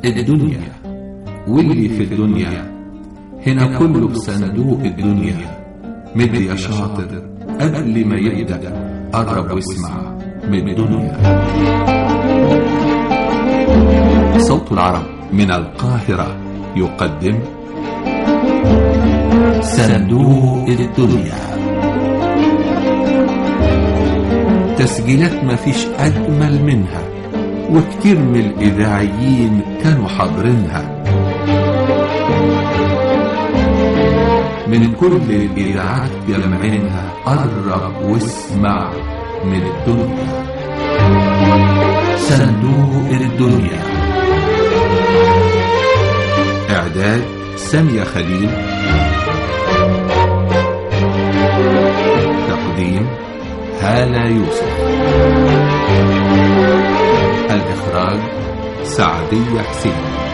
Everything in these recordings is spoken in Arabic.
الدنيا واللي في الدنيا هنا كله بصندوق الدنيا. مد يا شاطر قبل ما يبدأ، قرب واسمع من الدنيا. صوت العرب من القاهرة يقدم صندوق الدنيا. تسجيلات مفيش أجمل منها، وكتير من الإذاعيين كانوا حاضرينها. من كل الإذاعات جمعينها، قرب واسمع من الدنيا. صندوق الدنيا. إعداد سامية خليل. تقديم هالة يوسف. الإخراج سعدية حسين.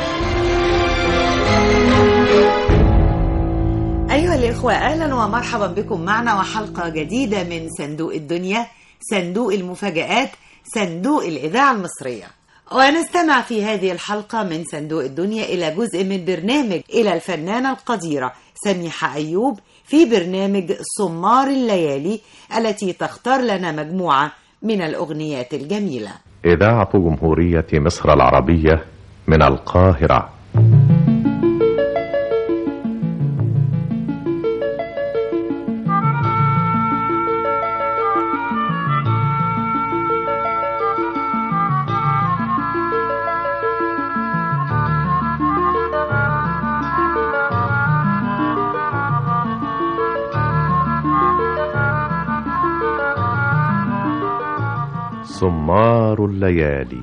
أيها الإخوة، أهلا ومرحبا بكم معنا وحلقة جديدة من صندوق الدنيا، صندوق المفاجآت، صندوق الإذاعة المصرية. ونستمع في هذه الحلقة من صندوق الدنيا إلى جزء من برنامج إلى الفنانة القديرة سميحة أيوب في برنامج سمار الليالي، التي تختار لنا مجموعة من الأغنيات الجميلة. إذاعة جمهورية مصر العربية من القاهرة. سمار الليالي.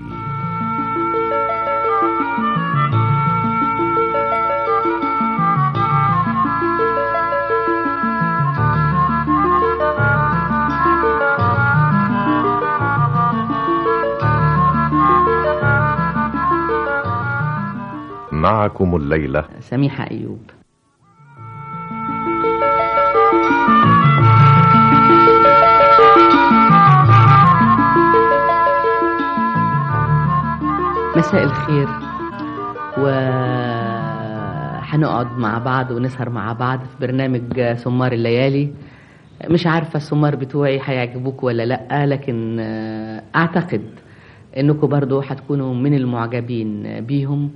معكم الليلة سميحة أيوب. مساء الخير، وحنقعد مع بعض ونسهر مع بعض في برنامج سمار الليالي. مش عارفة السمار بتوعي هيعجبوك ولا لأ، لكن أعتقد أنكم برضو هتكونوا من المعجبين بيهم.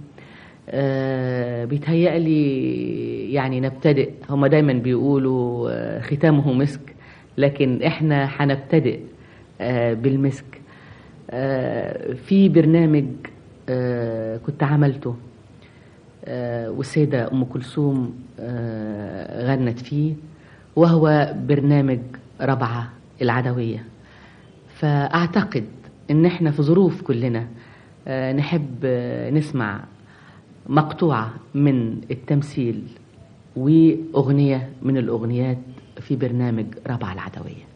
بيتهيألي يعني نبتدئ، هما دايما بيقولوا ختامه مسك، لكن احنا هنبتدئ بالمسك. في برنامج كنت عملته والسيدة أم كلثوم غنت فيه، وهو برنامج ربعة العدوية. فأعتقد إن إحنا في ظروف كلنا نحب نسمع مقطوعة من التمثيل وأغنية من الأغنيات في برنامج ربعة العدوية.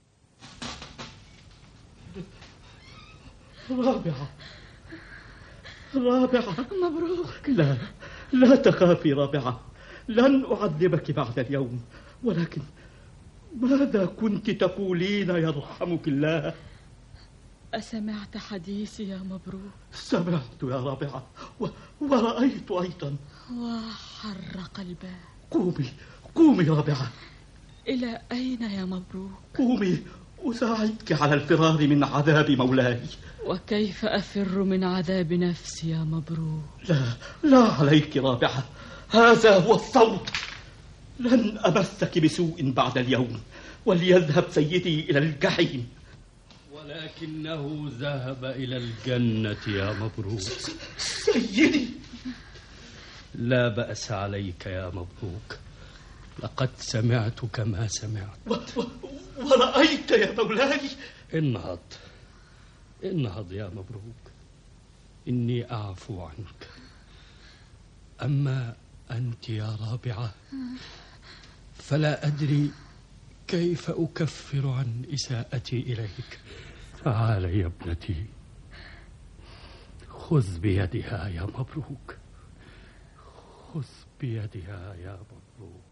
رابعة مبروك. لا تخافي رابعة، لن أعذبك بعد اليوم، ولكن ماذا كنت تقولين يرحمك الله؟ أسمعت حديثي يا مبروك؟ سمعت يا رابعة، ورأيت أيضا. وحرق الباب. قومي رابعة. إلى أين يا مبروك؟ قومي أساعدك على الفرار من عذاب مولاي. وكيف أفر من عذاب نفسي يا مبروك؟ لا عليك رابعة، هذا هو الصوت. لن أمسك بسوء بعد اليوم، وليذهب سيدي إلى الجحيم. ولكنه ذهب إلى الجنة يا مبروك. سيدي. لا بأس عليك يا مبروك، لقد سمعتك ما سمعت. ورأيت يا مولاي. انهض يا مبروك، إني أعفو عنك. أما أنت يا رابعة فلا أدري كيف أكفر عن إساءتي إليك. تعالي يا ابنتي، خذ بيدها يا مبروك، خذ بيدها يا مبروك.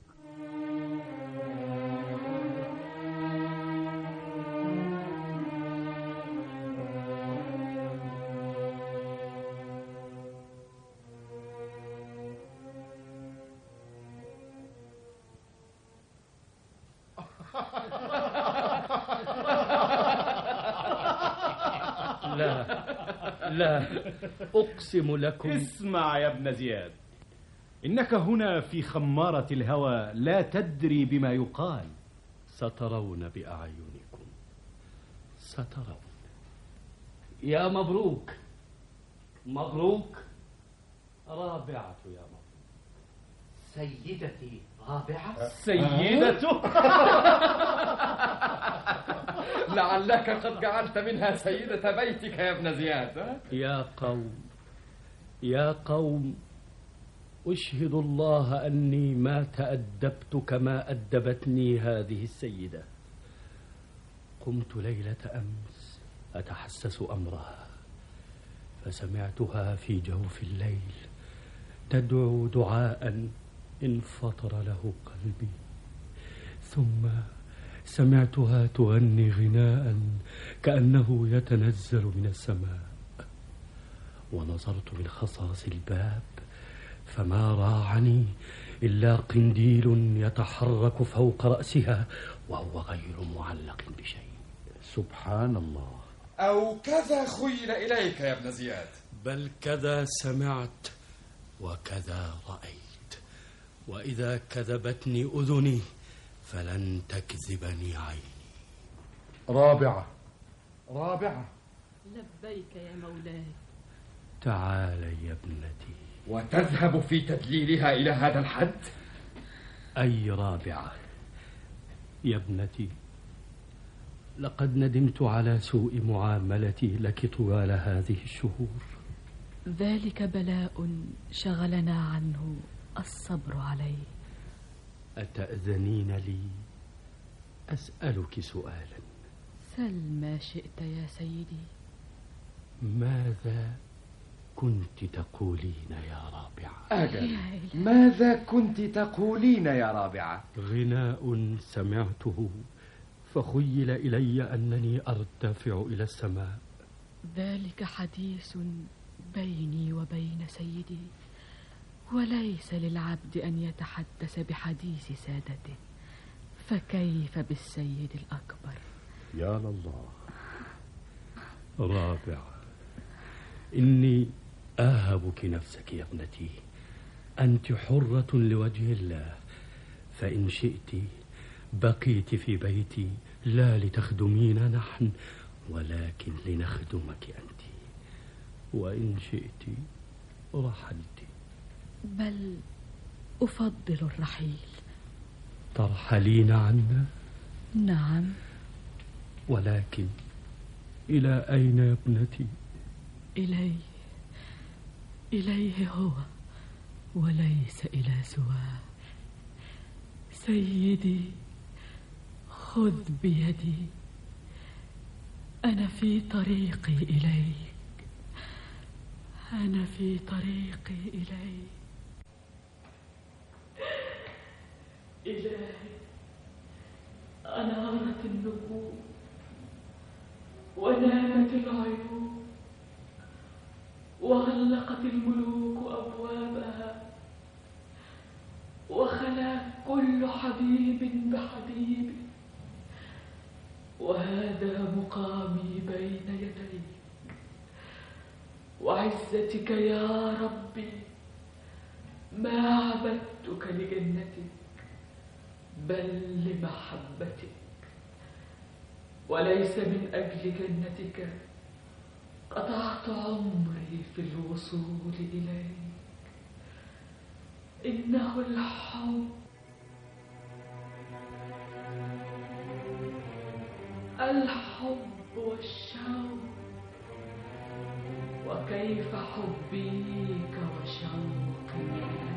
لا أقسم لكم. اسمع يا ابن زياد، إنك هنا في خمارة الهوى، لا تدري بما يقال. سترون بأعينكم، سترون. يا مبروك، مبروك. رابعة يا مبروك. سيدتي رابعة؟ سيدته؟ لعلك قد جعلت منها سيدة بيتك يا ابن زياد. يا قوم، أشهد الله أني ما تأدبت كما أدبتني هذه السيدة. قمت ليلة أمس أتحسس أمرها، فسمعتها في جوف الليل تدعو دعاء انفطر له قلبي، ثم سمعتها تغني غناء كأنه يتنزل من السماء، ونظرت من خصاص الباب فما راعني إلا قنديل يتحرك فوق رأسها وهو غير معلق بشيء. سبحان الله. أو كذا خيل إليك يا ابن زياد؟ بل كذا سمعت وكذا رأيت، وإذا كذبتني أذني فلن تكذبني عيني. رابعة. لبيك يا مولاي. تعالي يا ابنتي. وتذهب في تدليلها إلى هذا الحد؟ أي رابعة يا ابنتي، لقد ندمت على سوء معاملتي لك طوال هذه الشهور. ذلك بلاء شغلنا عنه الصبر عليه. أتأذنين لي أسألك سؤالا؟ سل ما شئت يا سيدي. ماذا كنت تقولين يا رابعة؟ أجل، ماذا كنت تقولين يا رابعة؟ غناء سمعته فخيل إلي أنني أرتفع إلى السماء. ذلك حديث بيني وبين سيدي، وليس للعبد أن يتحدث بحديث سادته، فكيف بالسيد الأكبر؟ يا الله. رابعة، إني أهبك نفسك يا ابنتي، أنت حرة لوجه الله، فإن شئت بقيت في بيتي لا لتخدمينا نحن ولكن لنخدمك أنت، وإن شئت رحلت. بل أفضل الرحيل. ترحلين عنا؟ نعم. ولكن إلى أين يا ابنتي؟ إليه هو وليس إلى سواه. سيدي خذ بيدي، أنا في طريقي إليك، أنا في طريقي إليك. إلهي، أنارت النجوم ونامت العيون وغلقت الملوك أبوابها، وخلا كل حبيب بحبيبه، وهذا مقامي بين يديك. وعزتك يا ربي ما عبدتك لجنتك بل لمحبتك، وليس من أجل جنتك قطعت عمري في الوصول إليك. إنه الحب، الحب والشوق، وكيف حبيك وشوقي إليك.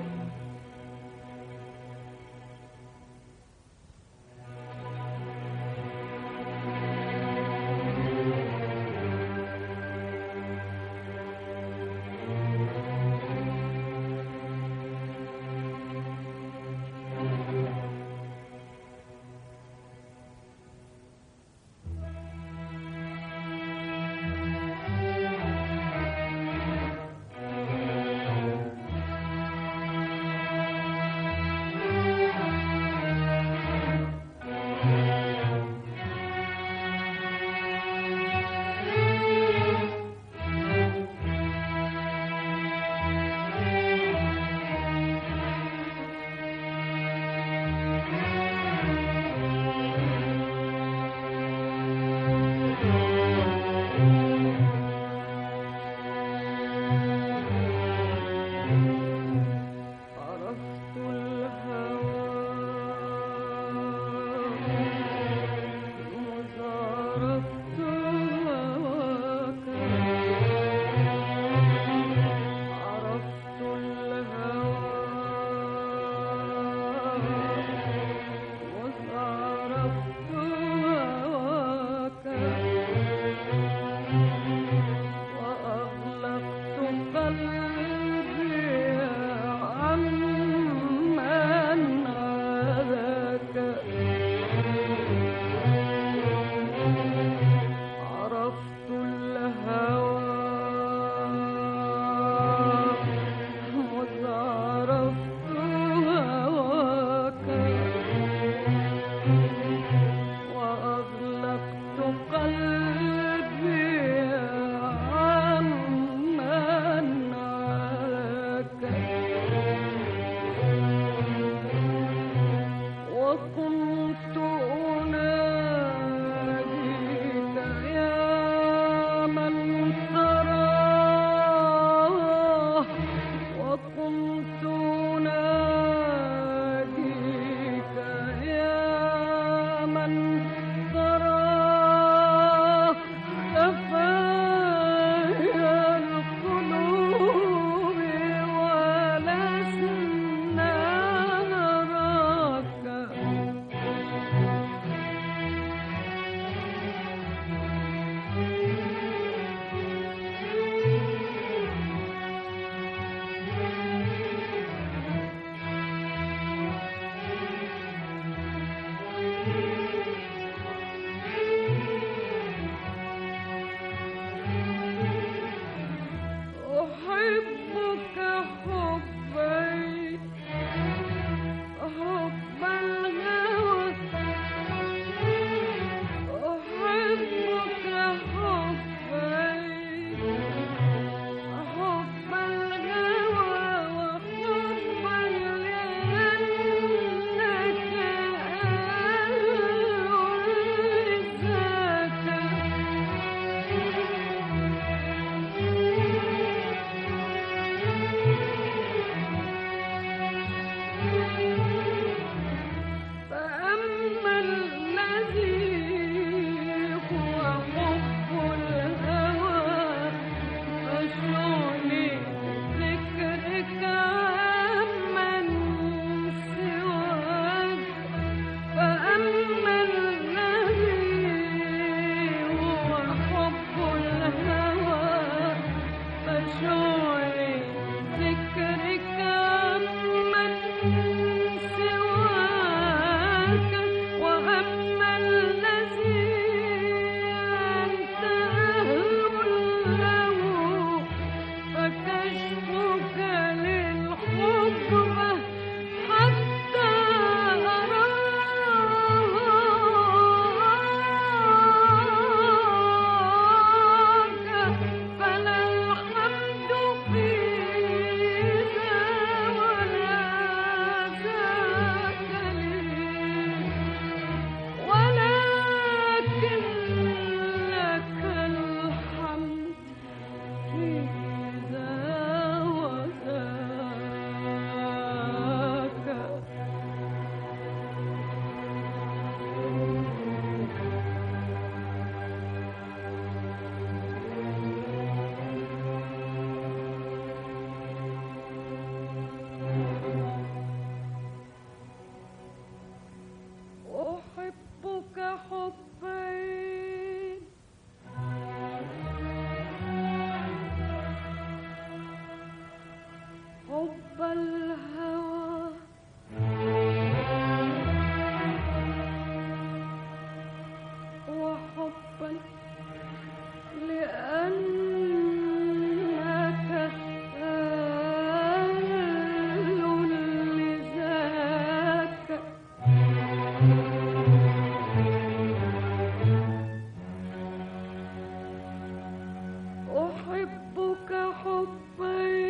أحبك حبي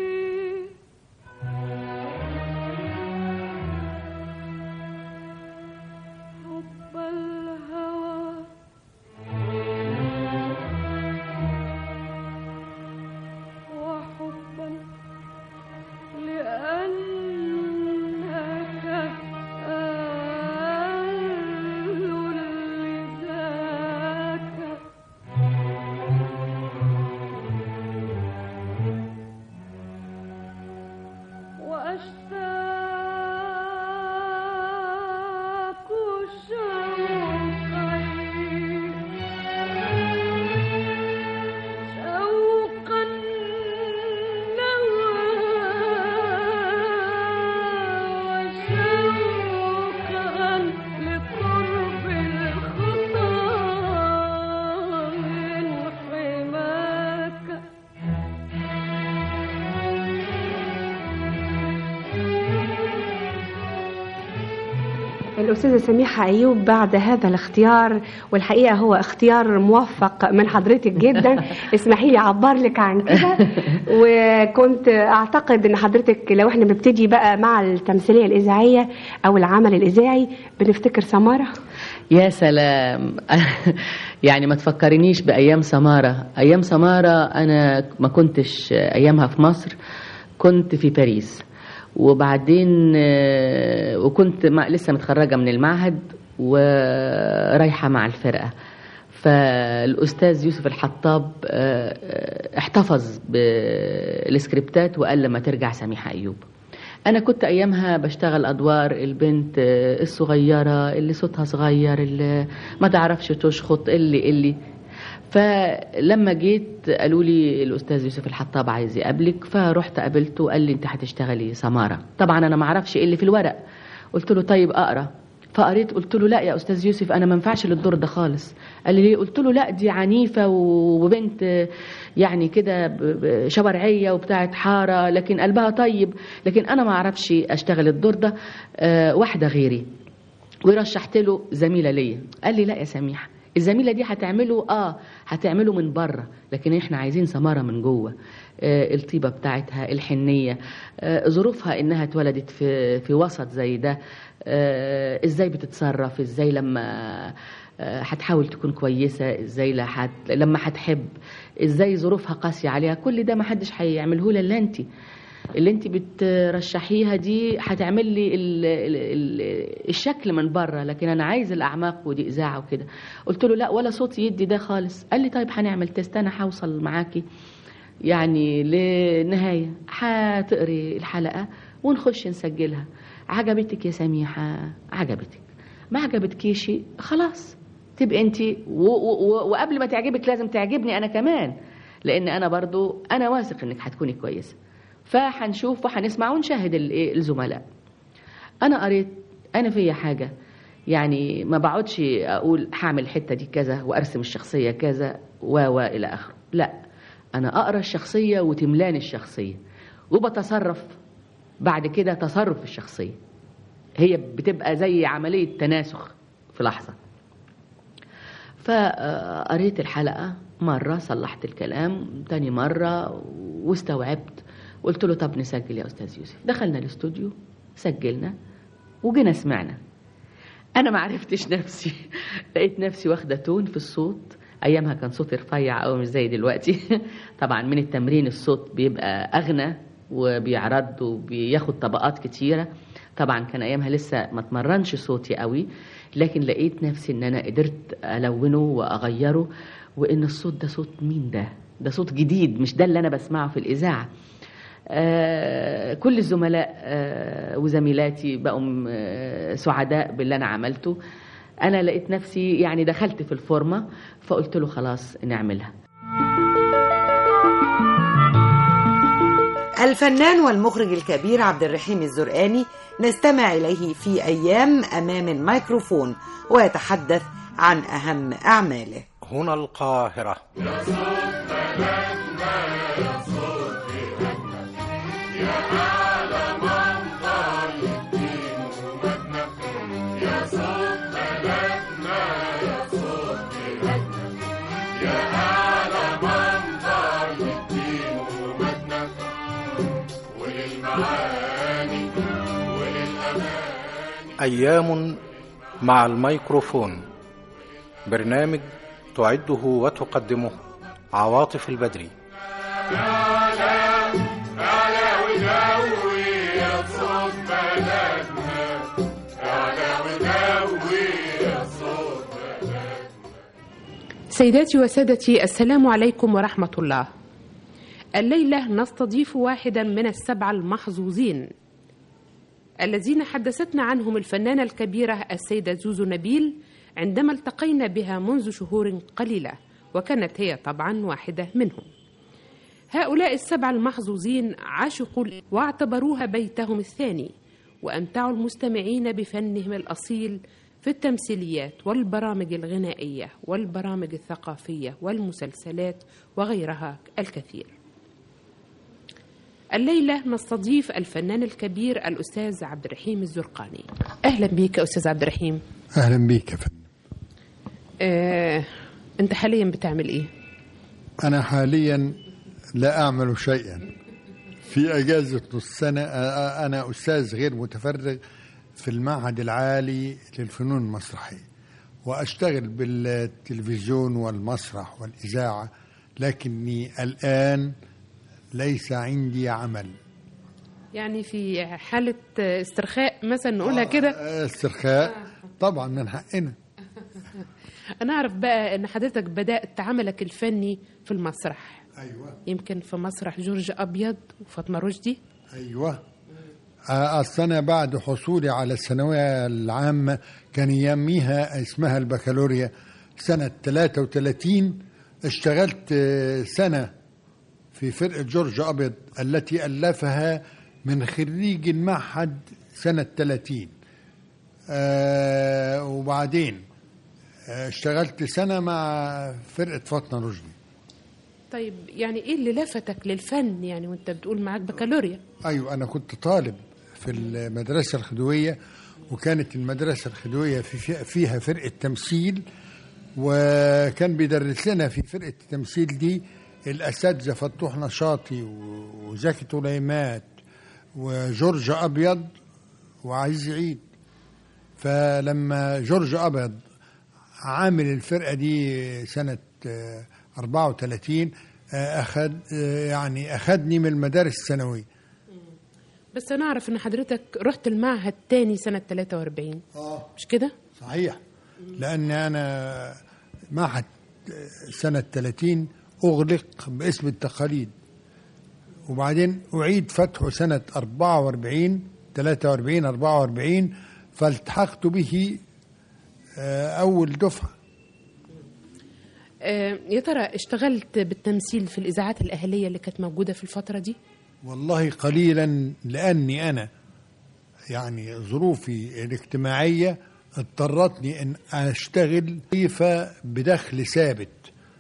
حب الهوى وحبا لأنك أهل لذاك وأشتاق شوقا نوى وشوقا لقرب الخطى من حماك الأستاذة سميحة أيوب، بعد هذا الاختيار والحقيقة هو اختيار موفق من حضرتك جدا اسمحي لي أعبر لك عن كده. وكنت أعتقد أن حضرتك لو احنا بنبتدي بقى مع التمثيلية الإذاعية أو العمل الإذاعي بنفتكر سمارة. يا سلام. يعني ما تفكرنيش بأيام سمارة. أيام سمارة أنا ما كنتش أيامها في مصر، كنت في باريس، وبعدين وكنت لسه متخرجة من المعهد ورايحة مع الفرقة. فالأستاذ يوسف الحطاب احتفظ بالسكريبتات وقال لما ترجع سميحة أيوب. أنا كنت أيامها بشتغل أدوار البنت الصغيرة اللي صوتها صغير، اللي ما تعرفش تشخط، اللي فلما جيت قالوا لي الأستاذ يوسف الحطاب عايز يقابلك، فرحت قابلته وقال لي أنت هتشتغلي سمارة. طبعا أنا ما اعرفش إيه اللي في الورق. قلت له طيب أقرأ. فقريت قلت له لا يا أستاذ يوسف أنا ما ينفعش للدور ده خالص. قال لي ليه؟ قلت له لا دي عنيفة وبنت يعني كده شوارعية وبتاعت حارة لكن قلبها طيب، لكن أنا ما اعرفش أشتغل الدور ده، واحدة غيري. ورشحت له زميلة ليا. قال لي لا يا سميحة الزميلة دي هتعمله من بره، لكن احنا عايزين سمارة من جوه. الطيبة بتاعتها، الحنية، ظروفها انها اتولدت في وسط زي ده، ازاي بتتصرف، ازاي لما هتحاول تكون كويسة، ازاي لما هتحب، ازاي ظروفها قاسية عليها. كل ده ما حدش هيعمله لها الا انت. اللي انت بترشحيها دي هتعمل لي الشكل من بره، لكن انا عايز الاعماق ودي اذاعه وكده. قلت له لا ولا صوتي يدي ده خالص. قال لي طيب هنعمل تيست، انا هوصل معاكي يعني لنهايه، هتقري الحلقه ونخش نسجلها. عجبتك يا سميحه؟ عجبتك. ما عجبتكيش خلاص تبقى انت وقبل ما تعجبك لازم تعجبني انا كمان، لان انا برضو انا واثق انك هتكوني كويسه. فهنشوف وهنسمع ونشاهد الزملاء. انا قريت، انا فيا حاجه يعني ما بقعدش اقول هعمل الحته دي كذا وارسم الشخصيه كذا الى اخره. لا، انا اقرا الشخصيه وتملاني الشخصيه وبتصرف بعد كده تصرف الشخصيه. هي بتبقى زي عمليه تناسخ في لحظه. فقريت الحلقه مره، صلحت الكلام تاني مره واستوعبت. قلت له طب نسجل يا أستاذ يوسف. دخلنا الاستوديو، سجلنا وجينا سمعنا. أنا ما عرفتش نفسي. لقيت نفسي واخدة تون في الصوت. أيامها كان صوتي رفيع أو مش زي دلوقتي. طبعا من التمرين الصوت بيبقى أغنى وبيعرض وبياخد طبقات كتيرة. طبعا كان أيامها لسه ما اتمرنش صوتي قوي، لكن لقيت نفسي إن أنا قدرت ألونه وأغيره، وإن الصوت ده صوت مين ده صوت جديد، مش ده اللي أنا بسمعه في الإذاعة. كل الزملاء وزميلاتي بقوا سعداء باللي أنا عملته. أنا لقيت نفسي يعني دخلت في الفورمة، فقلت له خلاص نعملها. الفنان والمخرج الكبير عبد الرحيم الزرقاني نستمع إليه في أيام أمام الميكروفون ويتحدث عن أهم أعماله. هنا القاهرة. يا صوت بلدنا يا صوت بلدنا يا أعلى منظر للدين ومجدنا. يا صوت بلدنا يا صوت بلدنا يا أعلى منظر أيام مع الميكروفون، برنامج تعده وتقدمه عواطف البدري. سيداتي وسادتي، السلام عليكم ورحمة الله. الليلة نستضيف واحدا من السبعة المحظوظين الذين حدثتنا عنهم الفنانة الكبيرة السيدة زوزو نبيل عندما التقينا بها منذ شهور قليلة، وكانت هي طبعا واحدة منهم. هؤلاء السبعة المحظوظين عاشقوا واعتبروها بيتهم الثاني، وأمتعوا المستمعين بفنهم الأصيل في التمثيليات والبرامج الغنائية والبرامج الثقافية والمسلسلات وغيرها الكثير. الليلة نستضيف الفنان الكبير الأستاذ عبد الرحيم الزرقاني. أهلا بيك أستاذ عبد الرحيم. أهلا بيك يا فندم. أنت حاليا بتعمل إيه؟ أنا حاليا لا أعمل شيئا، في أجازة نص سنة. أنا أستاذ غير متفرغ في المعهد العالي للفنون المسرحية، وأشتغل بالتلفزيون والمسرح والإذاعة، لكني الآن ليس عندي عمل. يعني في حالة استرخاء مثلا نقولها كده؟ استرخاء طبعا من حقنا. أنا أعرف بقى أن حضرتك بدأت عملك الفني في المسرح. أيوة. يمكن في مسرح جورج أبيض وفاطمة رشدي. أيوة. أصل أنا بعد حصولي على الثانوية العامة، كان يميها اسمها البكالوريا، سنة 33 اشتغلت سنة في فرقة جورج أبيض التي ألفها من خريج المعهد سنة 30. وبعدين اشتغلت سنة مع فرقة فاطمة رشدي. طيب يعني إيه اللي لفتك للفن يعني وانت بتقول معاك بكالوريا؟ أيوة، أنا كنت طالب في المدرسة الخديوية، وكانت المدرسة الخديوية فيها فرقة تمثيل، وكان بيدرس لنا في فرقة التمثيل دي الأساتذة فتوح نشاطي وزكي طليمات وجورج أبيض وعزيز عيد. فلما جورج أبيض عامل الفرقة دي سنة 34 أخذني من المدارس الثانوية. بس أنا أعرف أن حضرتك رحت المعهد تاني سنة 43. مش كده؟ صحيح، لأن أنا معهد سنة 30 أغلق باسم التقاليد، وبعدين أعيد فتحه سنة 44 فالتحقت به أول دفعة. يا ترى اشتغلت بالتمثيل في الإذاعات الأهلية اللي كانت موجودة في الفترة دي؟ والله قليلا، لأني أنا يعني ظروفي الاجتماعية اضطرتني أن أشتغل وظيفة بدخل ثابت،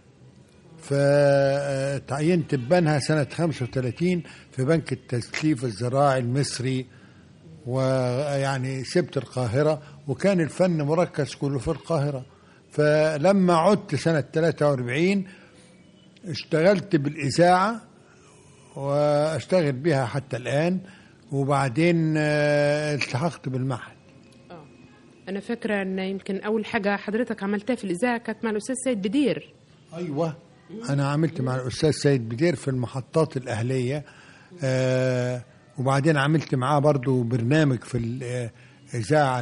فتعينت ببنها سنة 35 في بنك التسليف الزراعي المصري، ويعني سبت القاهرة، وكان الفن مركز كله في القاهرة. فلما عدت سنة 43 اشتغلت بالإذاعة واشتغل بها حتى الآن، وبعدين التحقت بالمعهد. أنا فاكرة أن يمكن أول حاجة حضرتك عملتها في الإذاعة كانت مع الأستاذ سيد بدير. أيوة، أنا عملت مع الأستاذ سيد بدير في المحطات الأهلية، وبعدين عملت معاه برضو برنامج في الإذاعة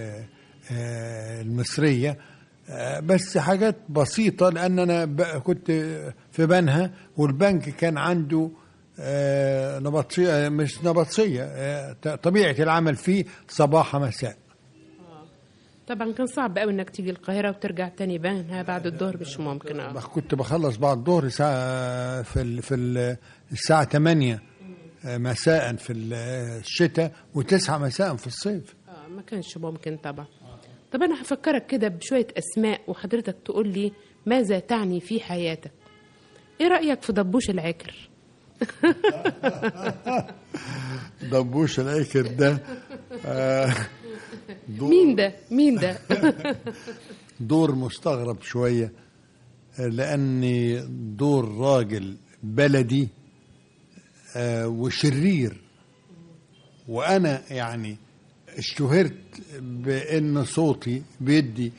المصرية، بس حاجات بسيطة، لأن أنا كنت في بنها، والبنك كان عنده نبطشية، مش نبطشية، طبيعة العمل فيه صباح مساء. طبعا كان صعب قوي انك تيجي القاهرة وترجع تاني بنها بعد الظهر، مش ممكن. كنت بخلص بعد الظهر ساعة في الساعة 8 مساء في الشتاء و9 مساء في الصيف. ما كانش ممكن طبعا. طب أنا هفكرك كده بشوية أسماء وحضرتك تقول لي ماذا تعني في حياتك. إيه رأيك في دبوش العكر؟ دبوش العكر ده مين ده؟ دور مستغرب شوية، لأني دور راجل بلدي وشرير، وأنا يعني اشتهرت بأن صوتي بيدي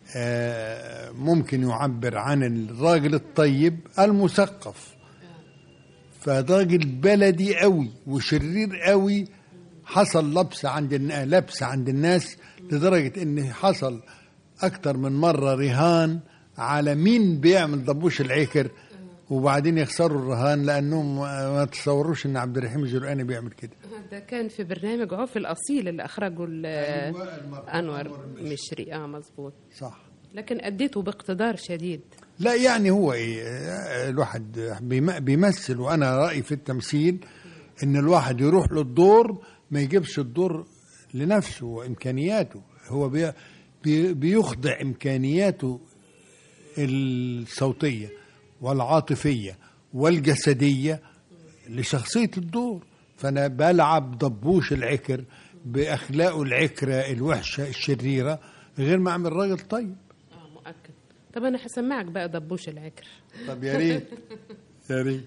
ممكن يعبر عن الراجل الطيب المثقف، فراجل بلدي قوي وشرير قوي. حصل لبس عند الناس لدرجة ان حصل اكتر من مرة رهان على مين بيعمل ضبوش العكر، وبعدين يخسروا الرهان لانهم ما تصوروش ان عبد الرحيم الجرقاني بيعمل كده. ده كان في برنامج عوف الأصيل اللي أخرجه أنور مشري. مظبوط صح. لكن أديته باقتدار شديد. لا يعني هو الواحد بيمثل، وأنا رأيي في التمثيل إن الواحد يروح للدور ما يجيبش الدور لنفسه وإمكانياته، هو بيخضع إمكانياته الصوتية والعاطفية والجسدية لشخصية الدور. فأنا بلعب ضبوش العكر بأخلاقه العكرة الوحشة الشريرة غير ما أعمل راجل طيب. مؤكد. طب أنا هسمعك بقى ضبوش العكر. طب يا ريت يا ريت.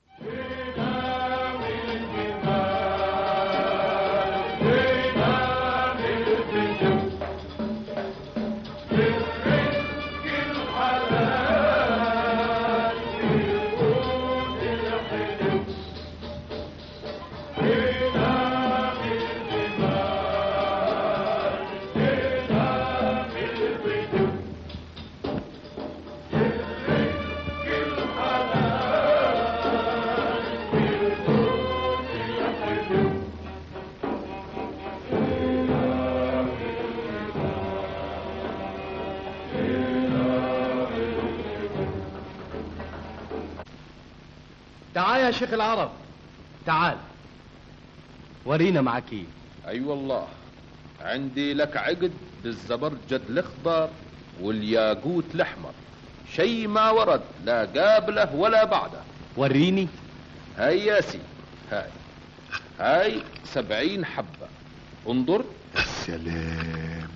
تعال يا شيخ العرب، تعال ورينا معك ايه. اي والله عندي لك عقد بالزبرجد الاخضر والياقوت الاحمر، شيء ما ورد لا قابله ولا بعده. وريني. هاي يا سيدي، هاي 70 حبة، انظر. السلام.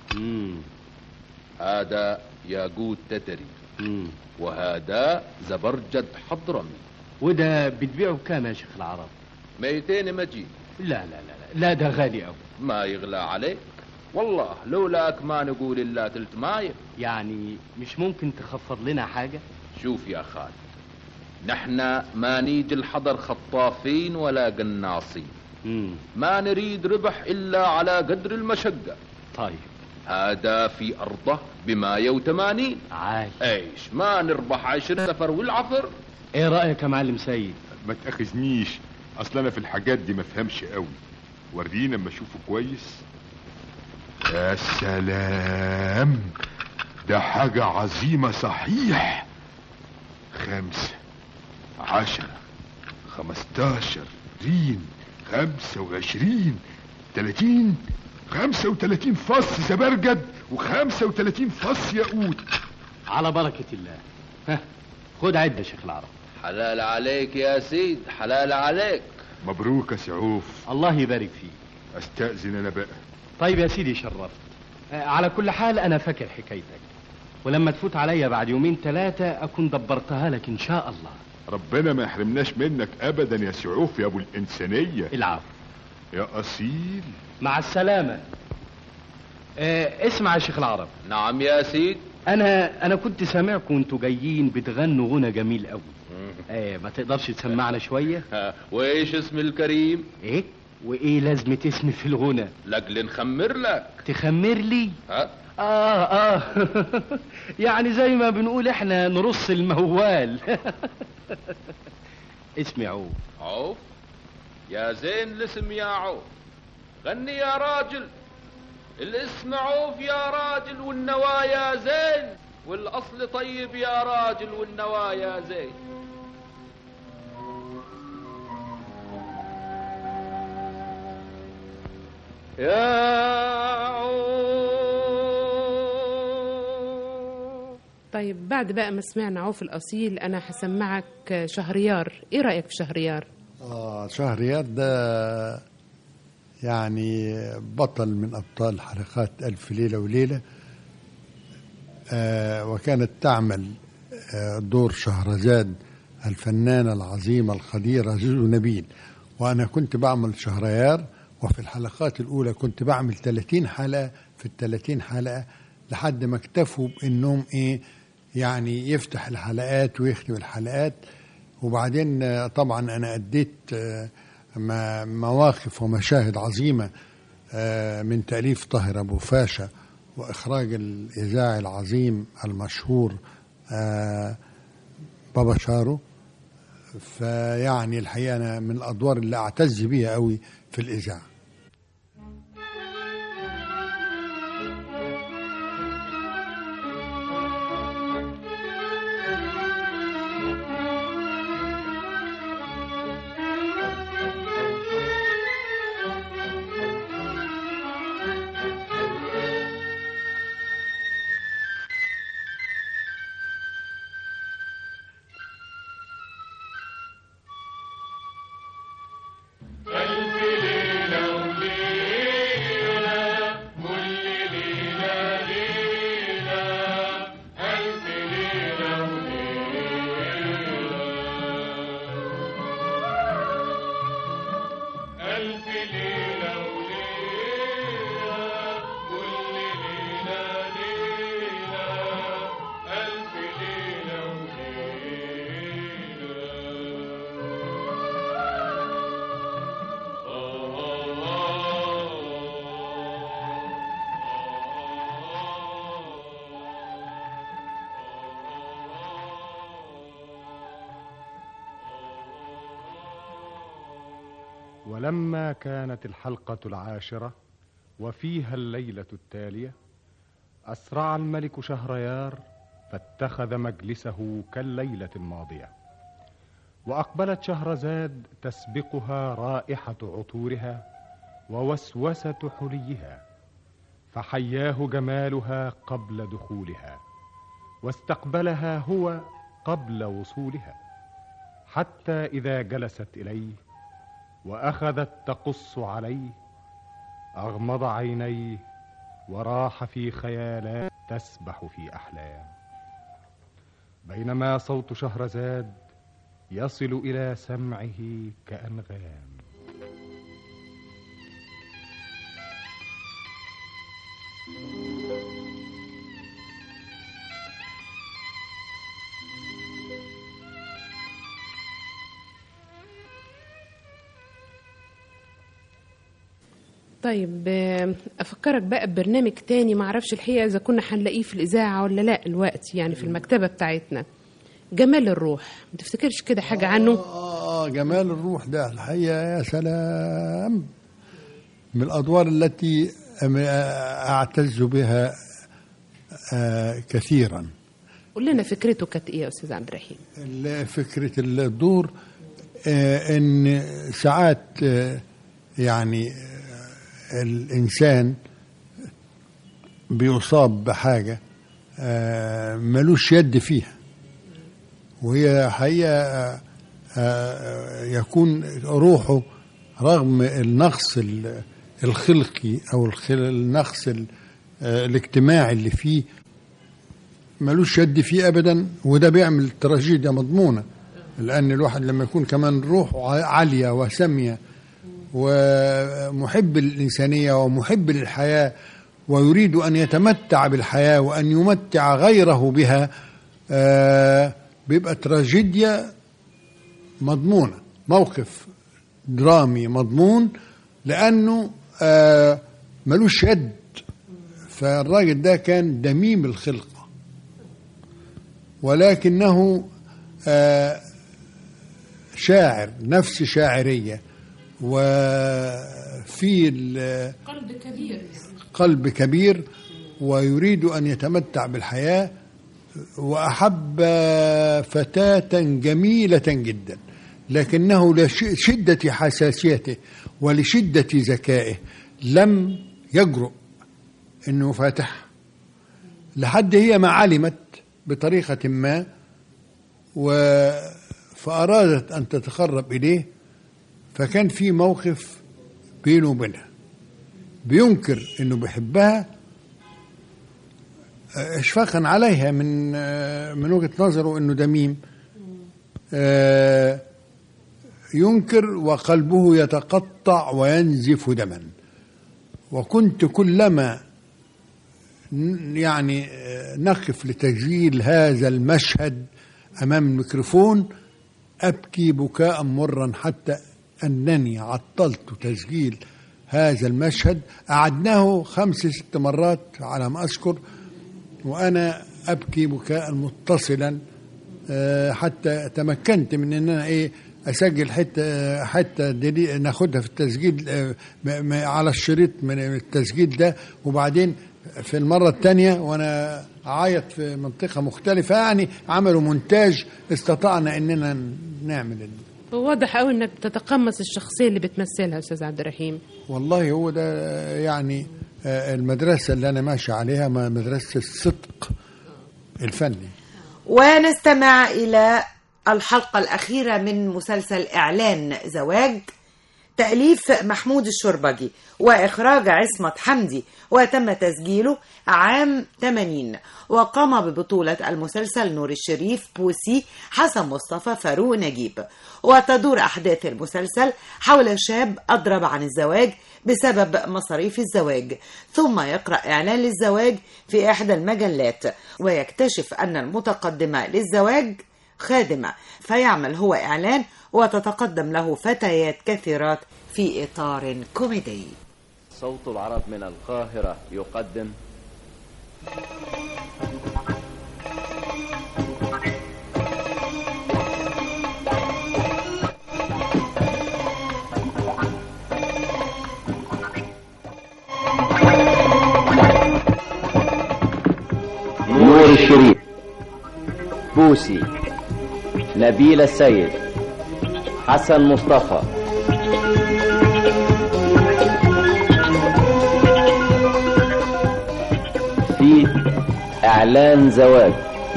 هذا ياقوت تتري، وهذا زبرجد حضرمي. وده بتبيعه بكام يا شيخ العرب؟ 200 مجيد. لا لا ده غالي قوي. ما يغلى عليك والله، لولاك ما نقول الا 300. يعني مش ممكن تخفض لنا حاجة؟ شوف يا خالد، نحن ما نيجي الحضر خطافين ولا قناصين. ما نريد ربح الا على قدر المشقة. طيب هذا في ارضه ب180. عاي ايش ما نربح 20 سفر والعفر. ايه رأيك يا معلم سيد؟ ما تأخذنيش، اصل انا في الحاجات دي ما فهمش قوي. ورينا اما اشوفه كويس. يا سلام، ده حاجة عظيمة صحيح. 5 10 15 20 25 30 35 فص زبرجد و35 فص ياقوت. على بركة الله. ها خد عد يا شيخ العرب. حلال عليك يا سيد، حلال عليك. مبروك يا سعوف. الله يبارك فيك. استأذن انا بقى. طيب يا سيدي شرفت. على كل حال انا فاكر حكايتك، ولما تفوت عليا بعد 2 3 اكون دبرتها لك ان شاء الله. ربنا ما يحرمناش منك ابدا يا سعوف يا ابو الانسانية. العفو يا اصيل. مع السلامة. اسمع يا شيخ العرب. نعم يا سيد. انا كنت سامعكم وانتوا جايين بتغنوا غنى جميل قوي. ما تقدرش تسمعنا شوية؟ وايش اسم الكريم؟ ايه وايه لازمة اسمي في الغنى؟ لاجل نخمر لك. تخمر لي؟ يعني زي ما بنقول احنا نرص الموال. اسمي عوف. عوف يا زين الاسم يا عوف. غني يا راجل. الاسم عوف يا راجل، والنوايا زين، والاصل طيب يا راجل، والنوايا زين. يا عوف. طيب بعد بقى ما سمعنا عوف الأصيل أنا هسمعك شهريار. إيه رأيك في شهريار؟ شهريار ده يعني بطل من أبطال حلقات ألف ليلة وليلة. وكانت تعمل دور شهرزاد الفنانة العظيمة القديرة زوزو نبيل، وأنا كنت بعمل شهريار وفي الحلقات الأولى كنت بعمل 30 حلقة في ال30 حلقة لحد ما اكتفوا بأنهم يعني يفتح الحلقات ويختم الحلقات. وبعدين طبعا أنا أديت مواقف ومشاهد عظيمة من تأليف طاهر أبو فاشا وإخراج الإذاعي العظيم المشهور بابا شارو. فيعني الحقيقة أنا من الأدوار اللي أعتز بيها قوي في الإذاعة. ولما كانت الحلقة 10 وفيها الليلة التالية، أسرع الملك شهريار فاتخذ مجلسه كالليلة الماضية، وأقبلت شهرزاد تسبقها رائحة عطورها ووسوسة حليها، فحياه جمالها قبل دخولها، واستقبلها هو قبل وصولها، حتى إذا جلست إليه وأخذت تقص عليه أغمض عينيه وراح في خيالات تسبح في أحلام، بينما صوت شهرزاد يصل إلى سمعه كأنغام. طيب افكرك بقى ببرنامج تاني، معرفش الحقيقه اذا كنا هنلاقيه في الاذاعه ولا لا الوقت، يعني في المكتبه بتاعتنا، جمال الروح. ما تفتكرش كده حاجه عنه؟ جمال الروح ده الحقيقه يا سلام، من الادوار التي اعتز بها كثيرا. قول لنا فكرته كانت ايه يا استاذ عبد الرحيم؟ فكره الدور ان ساعات يعني الإنسان بيصاب بحاجة ملوش يد فيها، وهي حقيقة يكون روحه رغم النقص الخلقي أو النقص الاجتماعي اللي فيه ملوش يد فيه أبدا، وده بيعمل تراجيديا مضمونة، لأن الواحد لما يكون كمان روحه عالية وسامية ومحب للإنسانية ومحب للحياة ويريد أن يتمتع بالحياة وأن يمتع غيره بها، بيبقى تراجيديا مضمونة، موقف درامي مضمون، لأنه ملوش يد. فالراجل ده كان دميم الخلقة، ولكنه شاعر، نفس شاعرية، وفي قلب كبير ويريد أن يتمتع بالحياة، وأحب فتاة جميلة جدا، لكنه لشدة حساسيته ولشدة ذكائه لم يجرؤ أنه فاتح، لحد هي ما علمت بطريقة ما فأرادت أن تتقرب إليه، فكان في موقف بينه وبينها، بينكر انه بيحبها اشفاقا عليها من وجهة نظره انه دميم، ينكر وقلبه يتقطع وينزف دما. وكنت كلما يعني نقف لتسجيل هذا المشهد أمام الميكروفون أبكي بكاء مرا، حتى أنني عطلت تسجيل هذا المشهد. أعدناه 5-6 مرات على ما أذكر، وأنا أبكي بكاء متصلا، حتى تمكنت من أن أنا أسجل حتى ناخدها في التسجيل على الشريط من التسجيل ده، وبعدين في المرة الثانية وأنا أعيط في منطقة مختلفة. يعني عملوا مونتاج استطعنا أننا نعمل. واضح قوي انك بتتقمص الشخصيه اللي بتمثلها استاذ عبد الرحيم. والله هو ده يعني المدرسه اللي انا ماشي عليها، مدرسه الصدق الفني. ونستمع الى الحلقه الاخيره من مسلسل اعلان زواج، تأليف محمود الشربجي وإخراج عصمت حمدي، وتم تسجيله عام 80. وقام ببطولة المسلسل نور الشريف، بوسي، حسن مصطفى، فاروق نجيب. وتدور أحداث المسلسل حول شاب أضرب عن الزواج بسبب مصاريف الزواج، ثم يقرأ إعلان للزواج في إحدى المجلات، ويكتشف أن المتقدمة للزواج خادمة، فيعمل هو إعلان وتتقدم له فتيات كثيرات في إطار كوميدي. صوت العرب من القاهرة يقدم نور الشريف، بوسي، نبيل السيد، حسن مصطفى. في إعلان زواج.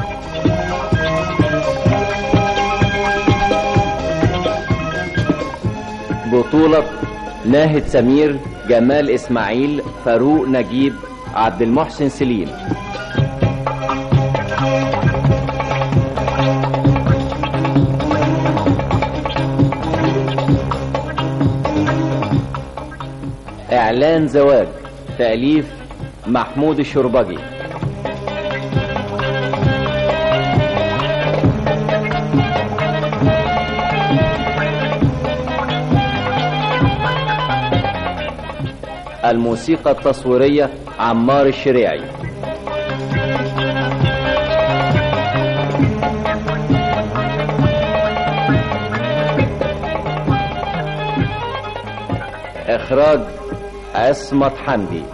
بطولة ناهد سمير، جمال إسماعيل، فاروق نجيب، عبد المحسن سليم. إعلان زواج، تأليف محمود الشربجي. الموسيقى التصويرية عمار الشريعي. إخراج عصمت حمدي.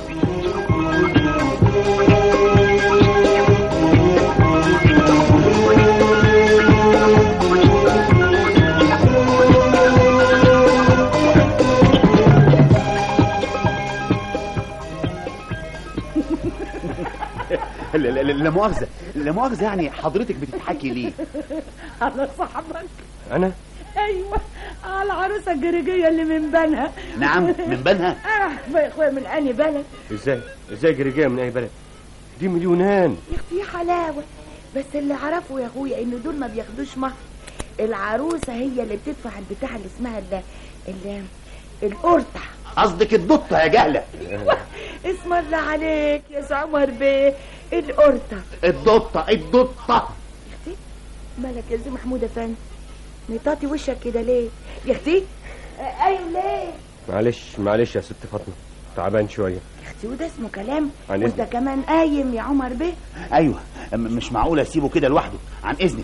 لا مؤاخذة يعني حضرتك بتضحكي ليه؟ على صاحبك. أنا؟ أيوة، على العروسة الجريجية اللي من بنها. نعم، من بنها؟ يا أخويا من أي بلد؟ إزاي جريجية من أي بلد؟ دي مليونان يا أختي حلاوة، بس اللي عرفه يا أخويا إن دول ما بياخدوش مهر. العروسة هي اللي بتدفع البتاع اللي اسمها القرطة. قصدك الضطة يا جهلة؟ أيوة، اسم الله عليك يا عمر بيه، القرطة. الضطة. يا أختي مالك يا زي محمود أفندي؟ نطاطي وشك كده ليه يا أختي؟ أيوة ليه؟ معلش يا ست فاطمة، تعبان شوية يا أختي، وده اسمه كلام؟ عن وانت كمان قايم يا عمر بيه؟ أيوة، مش معقول أسيبه كده لوحده، عن إذنك.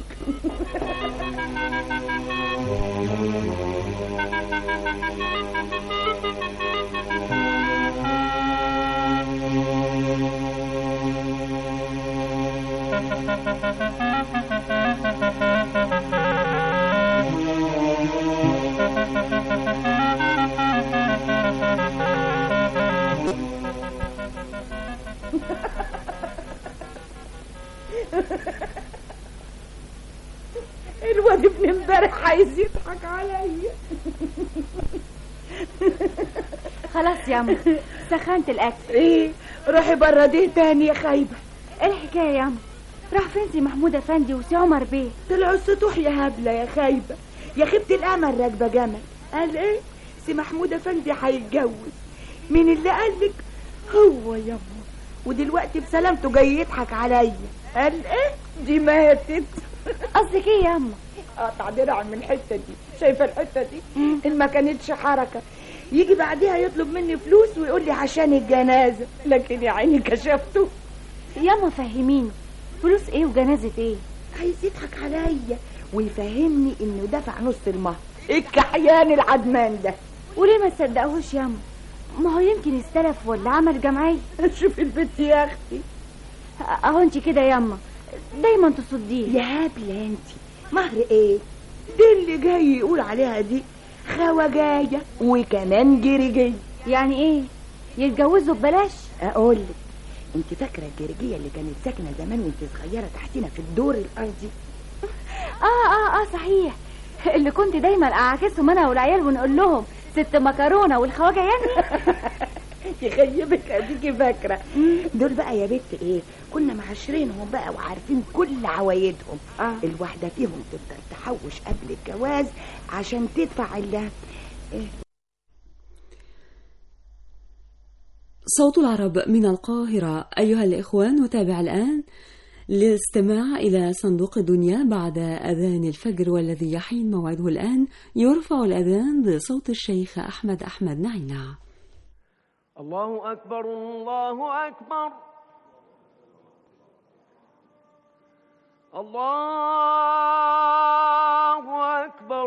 الواد ابن امبارح عايز يضحك عليا. خلاص يا عم، سخنت الاكل. ايه، روحي برديه تاني يا خايبه. ايه الحكايه يا عم؟ راح فين سي محمود افندي وسي عمر بيه؟ طلعوا السطوح يا هبله يا خايبه. يا خيبة الامل راكبه جمل. قال ايه؟ سي محمود افندي هيتجوز. مين اللي قالك؟ هو يا امه. ودلوقتي بسلامته جاي يضحك عليا. قال ايه؟ دي ماتت. قصدك ايه يا اما؟ قطع درع من الحته دي. شايفه الحته دي؟ ان ما كانتش حركه. يجي بعديها يطلب مني فلوس ويقول لي عشان الجنازه، لكن يا عيني كشفته. ياما فهميني، فلوس ايه وجنازه ايه؟ عايز يضحك عليا ويفهمني انه دفع نص المهر. الكحيان العدمان ده. وليه ما تصدقهوش ياما؟ ما هو يمكن استلف ولا عمل جمعيه. شوفي البنت يا اختي اهو انت كده ياما دايما تصديه. يا هبله انت. مهر ايه؟ دي اللي جاي يقول عليها دي خواجايه وكمان جريجيه. يعني ايه؟ يتجوزوا ببلاش؟ اقول لك، انت فاكره الجريجيه اللي كانت ساكنه زمان وانت صغيره تحتنا في الدور الارضي؟ صحيح، اللي كنت دايما اعاكسهم انا والعيال ونقول لهم ست مكرونه والخواجه يعني. يخيبك اديكي فاكره. دول بقى يا بنت ايه، كنا معاشرينهم بقى وعارفين كل عوايدهم. الواحده فيهم تقدر تحوش قبل الجواز عشان تدفع صوت العرب من القاهرة. أيها الإخوان، نتابع الآن للاستماع إلى صندوق الدنيا بعد أذان الفجر، والذي يحين موعده الآن. يرفع الأذان بصوت الشيخ أحمد نعينع. الله أكبر الله أكبر الله أكبر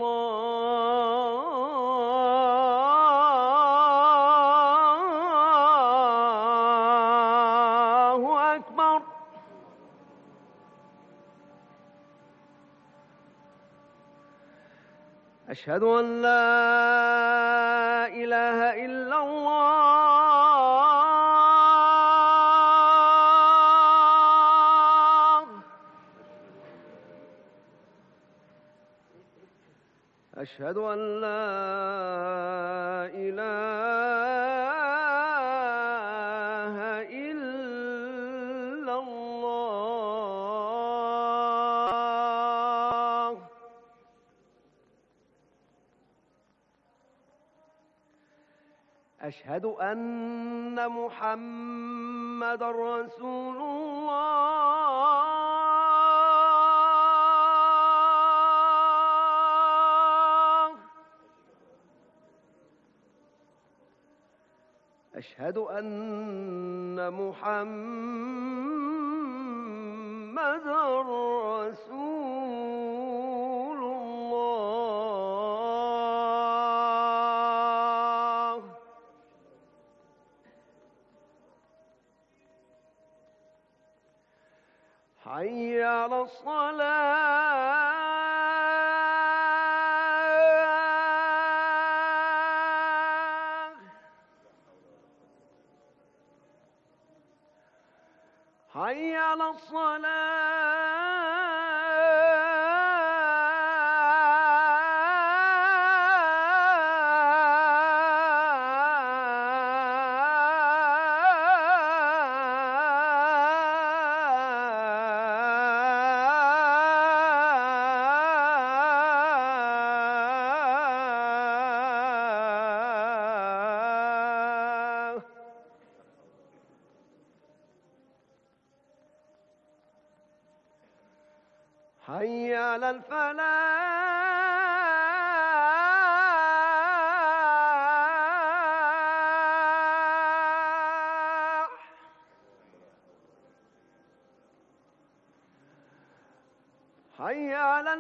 الله أكبر. أشهد أن لا إله إلا الله أشهد أن لا إله إلا الله. أشهد أن محمدًا رسول الله. أشهد أن محمدًا رسول الله. حي على الصلاة. حي على حي على الفلاح. حي على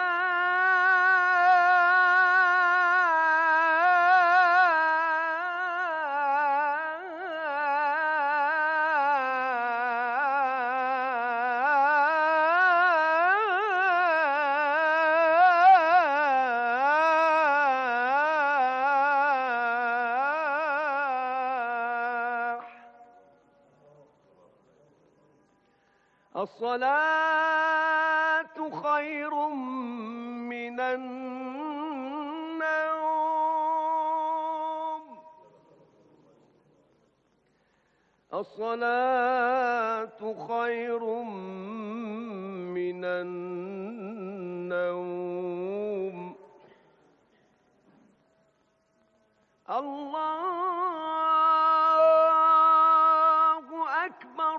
الصلاة خير من النوم. الصلاة خير من النوم. الله أكبر